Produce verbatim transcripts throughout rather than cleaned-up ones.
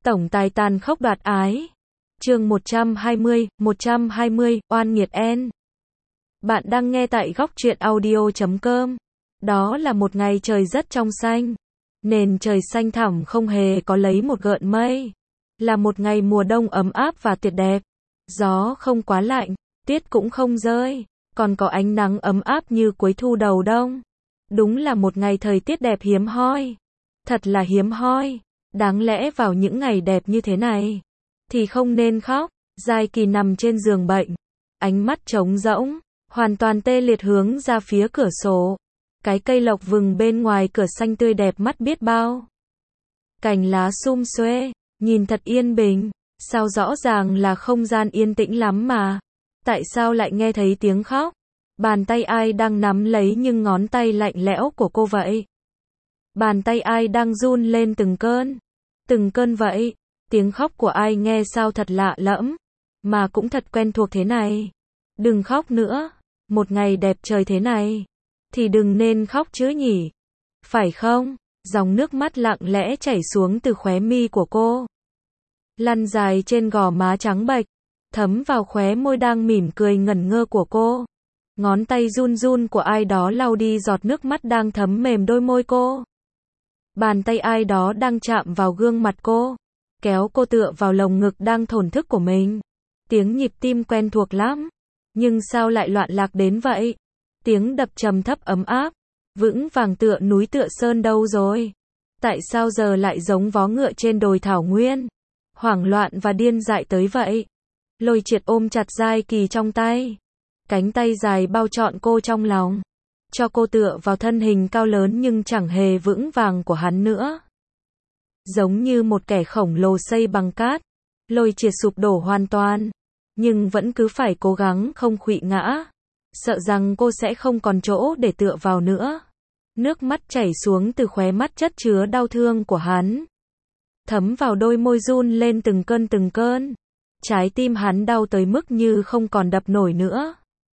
Tổng tài tàn khốc đoạt ái. Chương một trăm hai mươi, một trăm hai mươi, oan nghiệt N. Bạn đang nghe tại góc truyện audio chấm com. Đó là một ngày trời rất trong xanh. Nền trời xanh thẳm không hề có lấy một gợn mây. Là một ngày mùa đông ấm áp và tuyệt đẹp. Gió không quá lạnh, tuyết cũng không rơi, còn có ánh nắng ấm áp như cuối thu đầu đông. Đúng là một ngày thời tiết đẹp hiếm hoi. Thật là hiếm hoi. Đáng lẽ vào những ngày đẹp như thế này thì không nên khóc. Giai Kỳ nằm trên giường bệnh, ánh mắt trống rỗng, hoàn toàn tê liệt hướng ra phía cửa sổ. Cái cây lộc vừng bên ngoài cửa xanh tươi đẹp mắt biết bao. Cành lá sum xuê, nhìn thật yên bình. Sao rõ ràng là không gian yên tĩnh lắm mà. Tại sao lại nghe thấy tiếng khóc? Bàn tay ai đang nắm lấy nhưng ngón tay lạnh lẽo của cô vậy? Bàn tay ai đang run lên từng cơn? Từng cơn vậy? Tiếng khóc của ai nghe sao thật lạ lẫm, mà cũng thật quen thuộc thế này. Đừng khóc nữa. Một ngày đẹp trời thế này thì đừng nên khóc chứ nhỉ? Phải không? Dòng nước mắt lặng lẽ chảy xuống từ khóe mi của cô, lăn dài trên gò má trắng bệch, thấm vào khóe môi đang mỉm cười ngẩn ngơ của cô. Ngón tay run run của ai đó lau đi giọt nước mắt đang thấm mềm đôi môi cô. Bàn tay ai đó đang chạm vào gương mặt cô, kéo cô tựa vào lồng ngực đang thổn thức của mình. Tiếng nhịp tim quen thuộc lắm, nhưng sao lại loạn lạc đến vậy? Tiếng đập trầm thấp ấm áp, vững vàng tựa núi tựa sơn đâu rồi? Tại sao giờ lại giống vó ngựa trên đồi thảo nguyên, hoảng loạn và điên dại tới vậy? Lôi Triệt ôm chặt Giai Kỳ trong tay, cánh tay dài bao trọn cô trong lòng, cho cô tựa vào thân hình cao lớn nhưng chẳng hề vững vàng của hắn nữa. Giống như một kẻ khổng lồ xây bằng cát, Lôi Triệt sụp đổ hoàn toàn, nhưng vẫn cứ phải cố gắng không khuỵu ngã, sợ rằng cô sẽ không còn chỗ để tựa vào nữa. Nước mắt chảy xuống từ khóe mắt chất chứa đau thương của hắn, thấm vào đôi môi run lên từng cơn từng cơn. Trái tim hắn đau tới mức như không còn đập nổi nữa.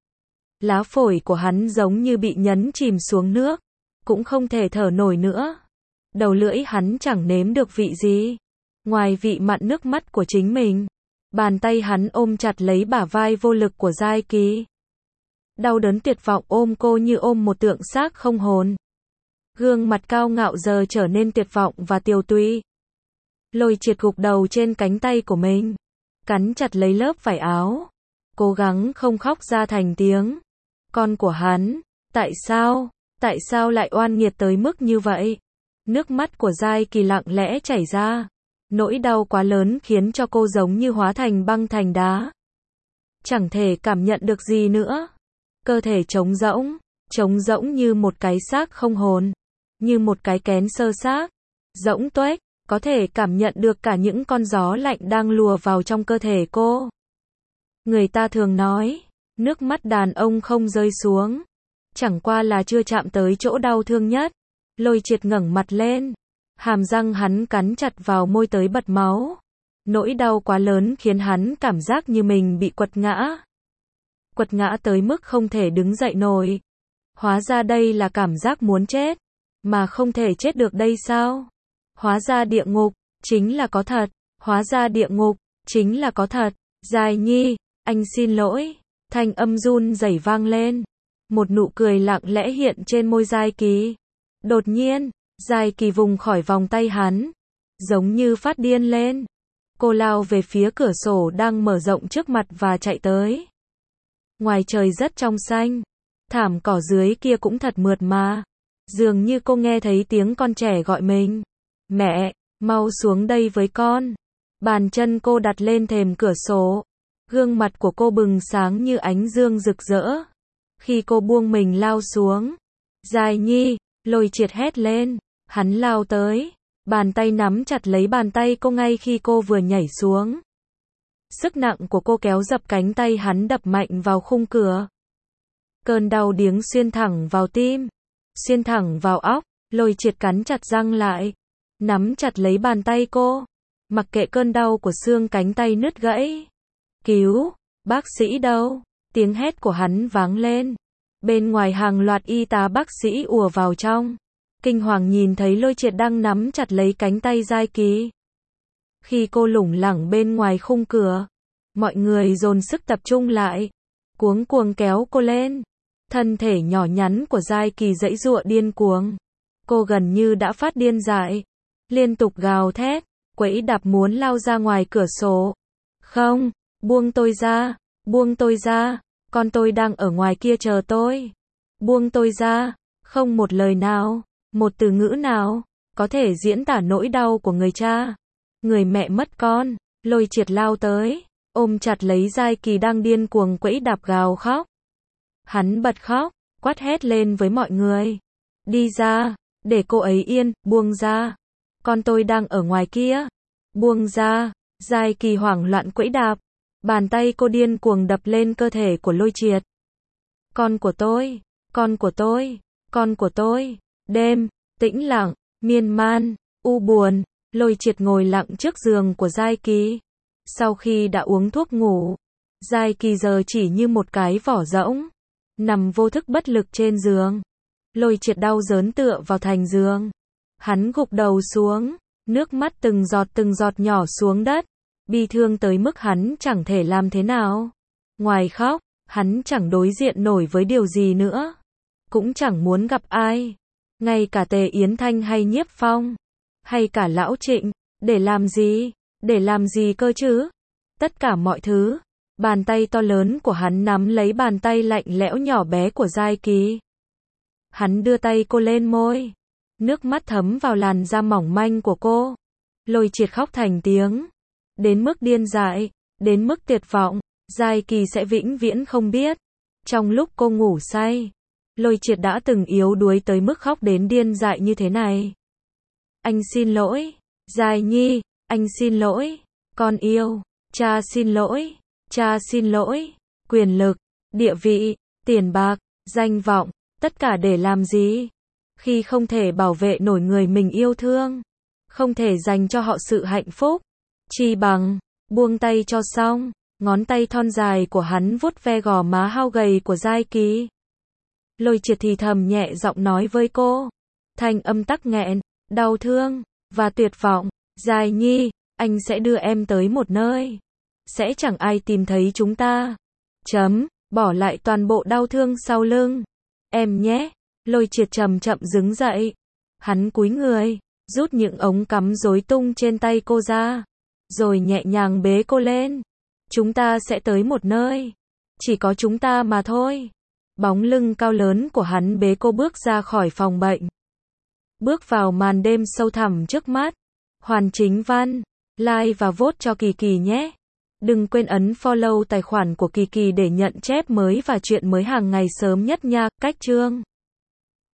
Lá phổi của hắn giống như bị nhấn chìm xuống nước, cũng không thể thở nổi nữa. Đầu lưỡi hắn chẳng nếm được vị gì, ngoài vị mặn nước mắt của chính mình. Bàn tay hắn ôm chặt lấy bả vai vô lực của Giai Kỳ. Đau đớn tuyệt vọng ôm cô như ôm một tượng xác không hồn. Gương mặt cao ngạo giờ trở nên tuyệt vọng và tiều tụy. Lôi Triệt gục đầu trên cánh tay của mình, cắn chặt lấy lớp vải áo, cố gắng không khóc ra thành tiếng. Con của hắn, tại sao, tại sao lại oan nghiệt tới mức như vậy? Nước mắt của Giai Kỳ lặng lẽ chảy ra. Nỗi đau quá lớn khiến cho cô giống như hóa thành băng thành đá, chẳng thể cảm nhận được gì nữa. Cơ thể trống rỗng, trống rỗng như một cái xác không hồn, như một cái kén sơ xác, rỗng tuếch, có thể cảm nhận được cả những con gió lạnh đang lùa vào trong cơ thể cô. Người ta thường nói, nước mắt đàn ông không rơi xuống, chẳng qua là chưa chạm tới chỗ đau thương nhất. Lôi Triệt ngẩng mặt lên, hàm răng hắn cắn chặt vào môi tới bật máu. Nỗi đau quá lớn khiến hắn cảm giác như mình bị quật ngã. Quật ngã tới mức không thể đứng dậy nổi. Hóa ra đây là cảm giác muốn chết, mà không thể chết được đây sao? Hóa ra địa ngục chính là có thật, hóa ra địa ngục chính là có thật. Giai Nhi, anh xin lỗi. Thanh âm run rẩy vang lên. Một nụ cười lặng lẽ hiện trên môi Giai Kỳ. Đột nhiên, Giai Kỳ vùng khỏi vòng tay hắn, giống như phát điên lên. Cô lao về phía cửa sổ đang mở rộng trước mặt và chạy tới. Ngoài trời rất trong xanh, thảm cỏ dưới kia cũng thật mượt mà. Dường như cô nghe thấy tiếng con trẻ gọi mình. Mẹ, mau xuống đây với con. Bàn chân cô đặt lên thềm cửa sổ. Gương mặt của cô bừng sáng như ánh dương rực rỡ khi cô buông mình lao xuống. Giai Nhi, Lôi Triệt hét lên. Hắn lao tới, bàn tay nắm chặt lấy bàn tay cô ngay khi cô vừa nhảy xuống. Sức nặng của cô kéo dập cánh tay hắn đập mạnh vào khung cửa. Cơn đau điếng xuyên thẳng vào tim, xuyên thẳng vào óc. Lôi Triệt cắn chặt răng lại, nắm chặt lấy bàn tay cô, mặc kệ cơn đau của xương cánh tay nứt gãy. Cứu, bác sĩ đâu? Tiếng hét của hắn vang lên. Bên ngoài hàng loạt y tá bác sĩ ùa vào trong, kinh hoàng nhìn thấy Lôi Triệt đang nắm chặt lấy cánh tay Giai Kỳ. Khi cô lủng lẳng bên ngoài khung cửa, mọi người dồn sức tập trung lại, cuống cuồng kéo cô lên. Thân thể nhỏ nhắn của Giai Kỳ giãy giụa điên cuồng. Cô gần như đã phát điên dại, liên tục gào thét, quẫy đạp muốn lao ra ngoài cửa sổ. Không, buông tôi ra, buông tôi ra, con tôi đang ở ngoài kia chờ tôi. Buông tôi ra, không một lời nào, một từ ngữ nào, có thể diễn tả nỗi đau của người cha, người mẹ mất con. Lôi Triệt lao tới, ôm chặt lấy Giai Kỳ đang điên cuồng quẫy đạp gào khóc. Hắn bật khóc, quát hét lên với mọi người. Đi ra, để cô ấy yên, buông ra. Con tôi đang ở ngoài kia. Buông ra. Giai Kỳ hoảng loạn quẫy đạp. Bàn tay cô điên cuồng đập lên cơ thể của Lôi Triệt. Con của tôi, con của tôi, con của tôi. Đêm, tĩnh lặng, miên man, u buồn. Lôi Triệt ngồi lặng trước giường của Giai Kỳ. Sau khi đã uống thuốc ngủ, Giai Kỳ giờ chỉ như một cái vỏ rỗng, nằm vô thức bất lực trên giường. Lôi Triệt đau đớn tựa vào thành giường. Hắn gục đầu xuống, nước mắt từng giọt từng giọt nhỏ xuống đất, bi thương tới mức hắn chẳng thể làm thế nào. Ngoài khóc, hắn chẳng đối diện nổi với điều gì nữa, cũng chẳng muốn gặp ai, ngay cả Tề Yến Thanh hay Nhiếp Phong, hay cả Lão Trịnh. Để làm gì? Để làm gì cơ chứ? Tất cả mọi thứ. Bàn tay to lớn của hắn nắm lấy bàn tay lạnh lẽo nhỏ bé của Giai Kỳ. Hắn đưa tay cô lên môi. Nước mắt thấm vào làn da mỏng manh của cô. Lôi Triệt khóc thành tiếng. Đến mức điên dại, đến mức tuyệt vọng, Giai Kỳ sẽ vĩnh viễn không biết. Trong lúc cô ngủ say, Lôi Triệt đã từng yếu đuối tới mức khóc đến điên dại như thế này. Anh xin lỗi, Giai Nhi, anh xin lỗi, con yêu, cha xin lỗi, cha xin lỗi, quyền lực, địa vị, tiền bạc, danh vọng, tất cả để làm gì? Khi không thể bảo vệ nổi người mình yêu thương, không thể dành cho họ sự hạnh phúc, chi bằng buông tay cho xong. Ngón tay thon dài của hắn vuốt ve gò má hao gầy của Giai Kỳ. Lôi Triệt thì thầm nhẹ giọng nói với cô, thanh âm tắc nghẹn, đau thương và tuyệt vọng. Giai Nhi, anh sẽ đưa em tới một nơi, sẽ chẳng ai tìm thấy chúng ta. Chấm, bỏ lại toàn bộ đau thương sau lưng. Em nhé. Lôi Triệt chậm chậm đứng dậy. Hắn cúi người, rút những ống cắm rối tung trên tay cô ra, rồi nhẹ nhàng bế cô lên. Chúng ta sẽ tới một nơi, chỉ có chúng ta mà thôi. Bóng lưng cao lớn của hắn bế cô bước ra khỏi phòng bệnh, bước vào màn đêm sâu thẳm trước mắt. Hoàn Chính Văn, like và vote cho Kỳ Kỳ nhé. Đừng quên ấn follow tài khoản của Kỳ Kỳ để nhận chép mới và chuyện mới hàng ngày sớm nhất nha. Cách chương